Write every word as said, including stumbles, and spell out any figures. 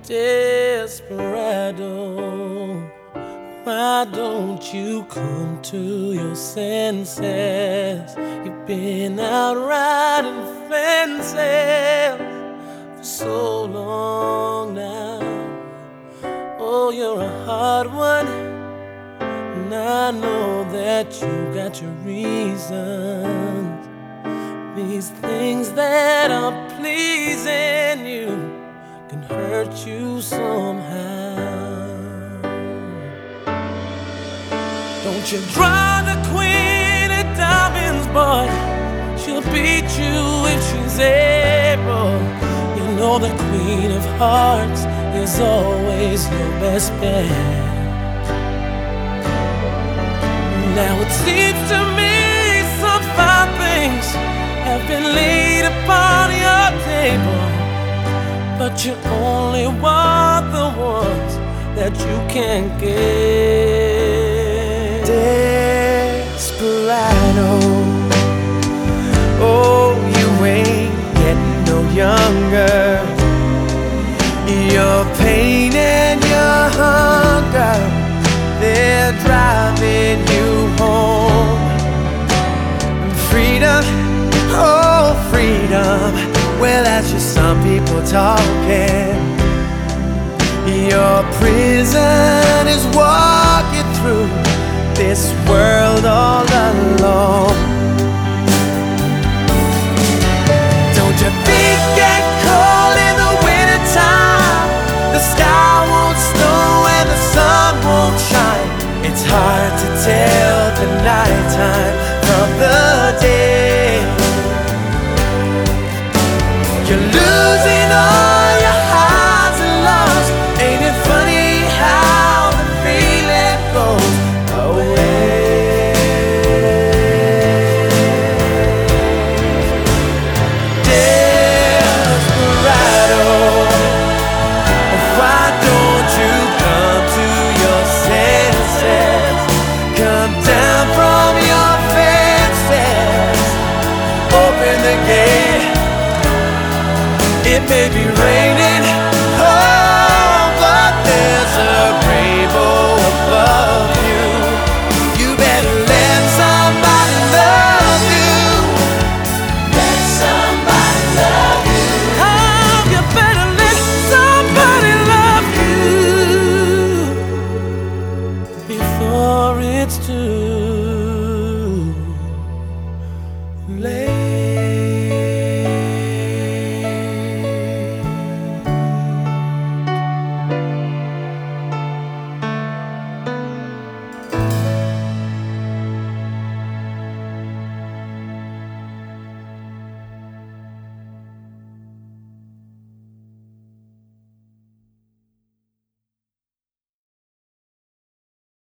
Desperado, why don't you come to your senses? You've been out riding fences for so long now. Oh, you're a hard one, and I know that you got your reasons. These things that are pleasing you can hurt you somehow. Don't you draw the queen of diamonds, boy. She'll beat you if she's able. You know the queen of hearts is always your best bet. Now it seems to me some fine things have been laid upon your table, but you only want the ones that you can't get. Desperado, oh, you ain't getting no younger. Your pain and your hunger, they're driving you home. Freedom, oh, freedom, well, that's just some people talking. Your prison is walking through this world all alone. Don't you think get cold in the wintertime? The sky won't snow and the sun won't shine. It's hard to tell the nighttime from the day. You're losing all your highs and lows. Ain't it funny how the feeling goes away? Desperado, why don't you come to your senses? Come down from your fences. Open the gate. It may be raining, oh, but there's a rainbow above you. You better let somebody love you. Let somebody love you. Oh, you better let somebody love you before it's too